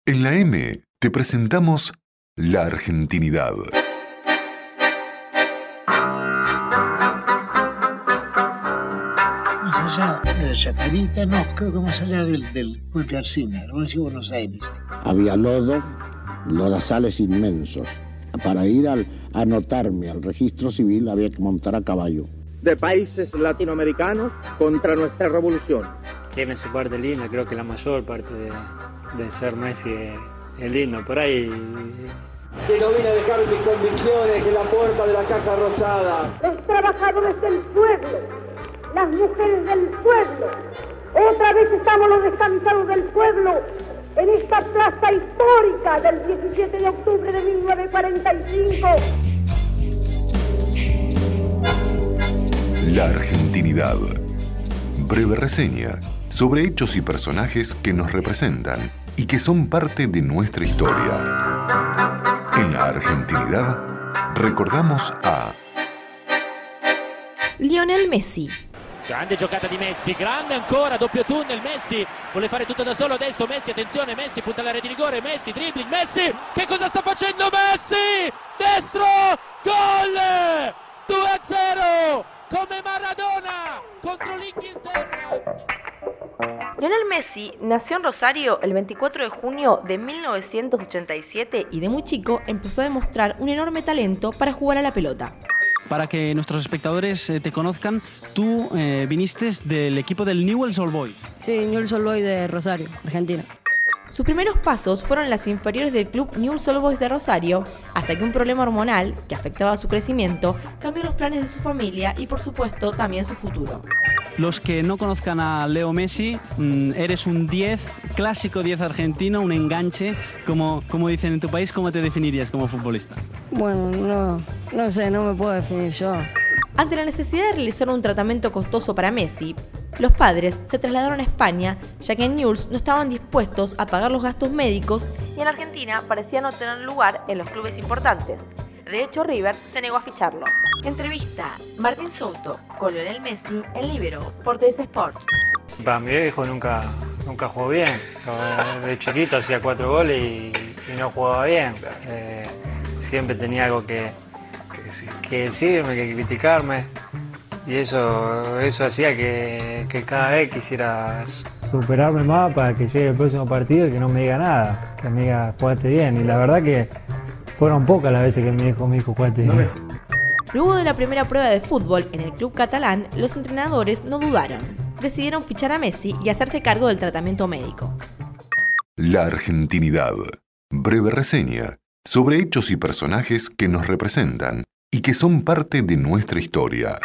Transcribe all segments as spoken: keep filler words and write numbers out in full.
En la M te presentamos la argentinidad. Más allá de Chacarita, no, creo que más allá del, del puente Arcina, la provincia de Buenos Aires. Había lodo, lodazales inmensos. Para ir al, a anotarme al registro civil había que montar a caballo. De países latinoamericanos contra nuestra revolución. Tiene su parte linda, creo que la mayor parte de, de ser Messi es, es lindo. Por ahí... Que no vine a dejar mis convicciones en la puerta de la Casa Rosada. Los trabajadores del pueblo, las mujeres del pueblo. Otra vez estamos los descansados del pueblo en esta plaza histórica del diecisiete de octubre de mil novecientos cuarenta y cinco. La argentinidad. Breve reseña sobre hechos y personajes que nos representan y que son parte de nuestra historia. En la argentinidad recordamos a Lionel Messi. Grande giocata di Messi, grande ancora, doppio tunnel, Messi vuole fare tutto da solo adesso, Messi, attenzione, Messi punta all'area di rigore, Messi, dribbling, Messi, che cosa sta facendo Messi? Destro, gol, due a zero, come Maradona, contro l'Inghilterra. Lionel Messi nació en Rosario el veinticuatro de junio de mil novecientos ochenta y siete y de muy chico empezó a demostrar un enorme talento para jugar a la pelota. Para que nuestros espectadores eh, te conozcan, tú eh, viniste del equipo del Newell's Old Boys. Sí, Newell's Old Boys de Rosario, Argentina. Sus primeros pasos fueron en las inferiores del club Newell's Old Boys de Rosario, hasta que un problema hormonal, que afectaba su crecimiento, cambió los planes de su familia y por supuesto también su futuro. Los que no conozcan a Leo Messi, mmm, eres un diez, clásico diez argentino, un enganche, como, como dicen en tu país. ¿Cómo te definirías como futbolista? Bueno, no, no sé, no me puedo definir yo. Ante la necesidad de realizar un tratamiento costoso para Messi, los padres se trasladaron a España, ya que en Newell's no estaban dispuestos a pagar los gastos médicos y en Argentina parecía no tener lugar en los clubes importantes. De hecho, River se negó a ficharlo. Entrevista Martín Souto con Lionel Messi en Libero por T S Sports. Para mi viejo nunca, nunca jugó bien. De chiquito hacía cuatro goles y, y no jugaba bien. Eh, siempre tenía algo que, que, que decirme, que criticarme. Y eso, eso hacía que, que cada vez quisiera superarme más para que llegue el próximo partido y que no me diga nada. Que me diga, jugaste bien. Y la verdad que fueron pocas las veces que me dijo, me dijo, jugaste bien. Luego de la primera prueba de fútbol en el club catalán, los entrenadores no dudaron. Decidieron fichar a Messi y hacerse cargo del tratamiento médico. La argentinidad. Breve reseña sobre hechos y personajes que nos representan y que son parte de nuestra historia.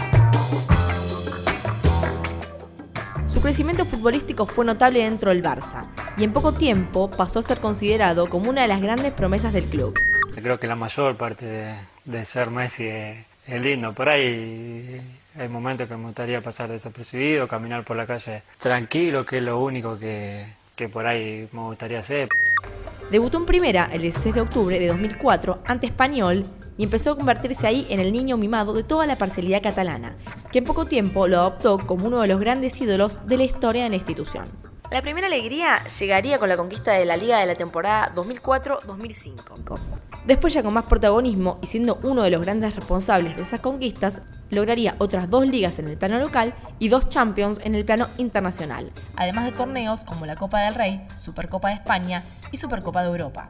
Su crecimiento futbolístico fue notable dentro del Barça y en poco tiempo pasó a ser considerado como una de las grandes promesas del club. Creo que la mayor parte de, de ser Messi es, es lindo. Por ahí hay momentos que me gustaría pasar desapercibido, caminar por la calle tranquilo, que es lo único que, que por ahí me gustaría hacer. Debutó en primera el dieciséis de octubre de dos mil cuatro ante Español y empezó a convertirse ahí en el niño mimado de toda la parcialidad catalana, que en poco tiempo lo adoptó como uno de los grandes ídolos de la historia de la institución. La primera alegría llegaría con la conquista de la Liga de la temporada dos mil cuatro dos mil cinco. Después, ya con más protagonismo y siendo uno de los grandes responsables de esas conquistas, lograría otras dos ligas en el plano local y dos Champions en el plano internacional, además de torneos como la Copa del Rey, Supercopa de España y Supercopa de Europa.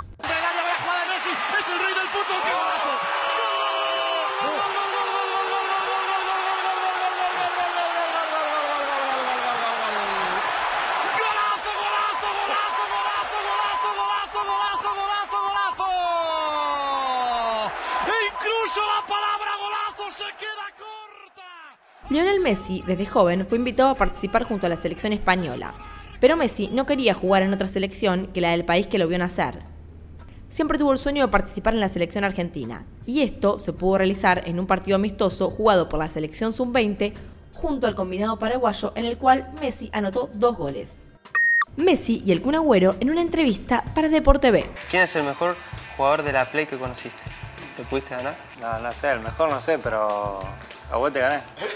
Lionel Messi, desde joven, fue invitado a participar junto a la selección española, pero Messi no quería jugar en otra selección que la del país que lo vio nacer. Siempre tuvo el sueño de participar en la selección argentina, y esto se pudo realizar en un partido amistoso jugado por la selección sub veinte junto al combinado paraguayo, en el cual Messi anotó dos goles. Messi y el Kun Agüero en una entrevista para Deporte B. ¿Quién es el mejor jugador de la Play que conociste? ¿Le pudiste ganar? No, no sé, el mejor no sé, pero a vos te gané.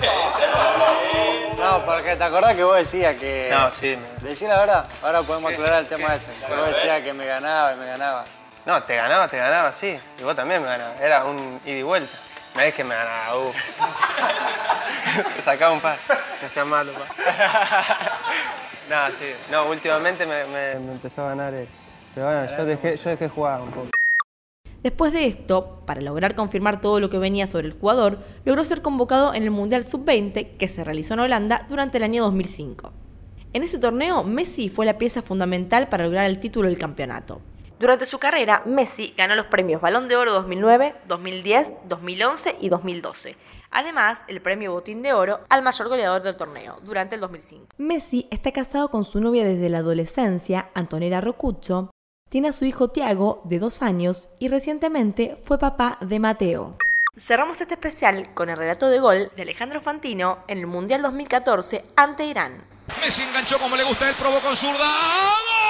No, porque te acordás que vos decías que... No, sí. Me... Decí la verdad, ahora podemos aclarar el tema ese. Que vos decías que me ganaba y me ganaba. No, te ganaba, te ganaba, sí. Y vos también me ganabas. Era un ida y vuelta. No es que me ganaba, uh. Me sacaba un par. No seas malo, pa. No, sí. No, últimamente me, me, me empezó a ganar él. Pero bueno, yo dejé, yo dejé jugar un poco. Después de esto, para lograr confirmar todo lo que venía sobre el jugador, logró ser convocado en el Mundial sub veinte que se realizó en Holanda durante el año dos mil cinco. En ese torneo, Messi fue la pieza fundamental para lograr el título del campeonato. Durante su carrera, Messi ganó los premios Balón de Oro dos mil nueve, dos mil diez, dos mil once y dos mil doce. Además, el premio Botín de Oro al mayor goleador del torneo durante el dos mil cinco. Messi está casado con su novia desde la adolescencia, Antonella Rocuzzo. Tiene a su hijo Thiago, de dos años, y recientemente fue papá de Mateo. Cerramos este especial con el relato de gol de Alejandro Fantino en el Mundial dos mil catorce ante Irán. Messi enganchó como le gusta, él probó con zurda. ¡Gol!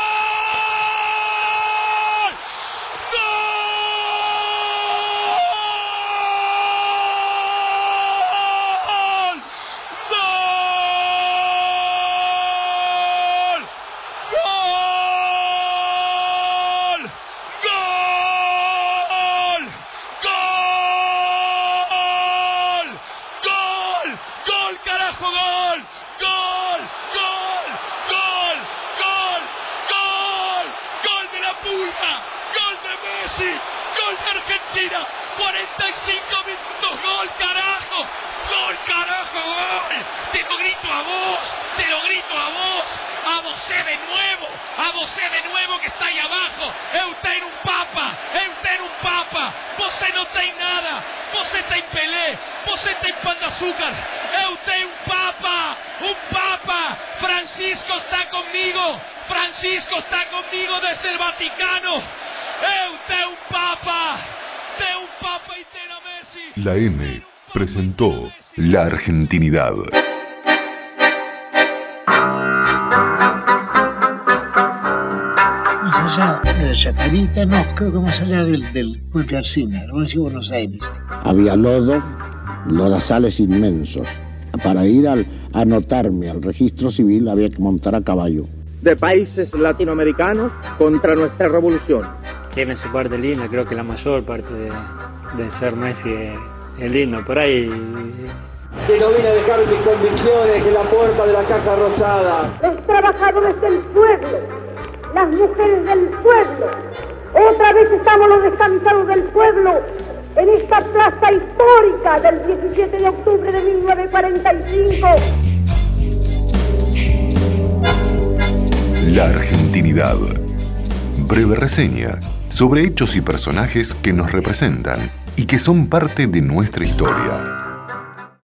cuarenta y cinco minutos, gol, carajo, gol, carajo, gol, te lo grito a vos, te lo grito a vos, a vos de nuevo, a vos de nuevo que está ahí abajo, eu tengo un papa, eu tengo un papa, vos no tenés nada, vos está en Pelé, vos está en pan de azúcar, eu tengo un papa, un papa, Francisco está conmigo, Francisco está conmigo desde el Vaticano, eu tengo un papa. La M presentó La Argentinidad. Más allá de la Chacarita, no, creo que más allá del, del puente Alsina, no en Buenos Aires. Había lodo, lodazales inmensos. Para ir al, a anotarme al registro civil había que montar a caballo. De países latinoamericanos contra nuestra revolución. Tiene su parte linda, creo que la mayor parte de, de ser Messi es, es lindo. Por ahí... Que no vine a dejar mis convicciones en la puerta de la Casa Rosada. Los trabajadores del pueblo, las mujeres del pueblo. Otra vez estamos los descansados del pueblo en esta plaza histórica del diecisiete de octubre de mil novecientos cuarenta y cinco. La Argentinidad. Breve reseña sobre hechos y personajes que nos representan y que son parte de nuestra historia.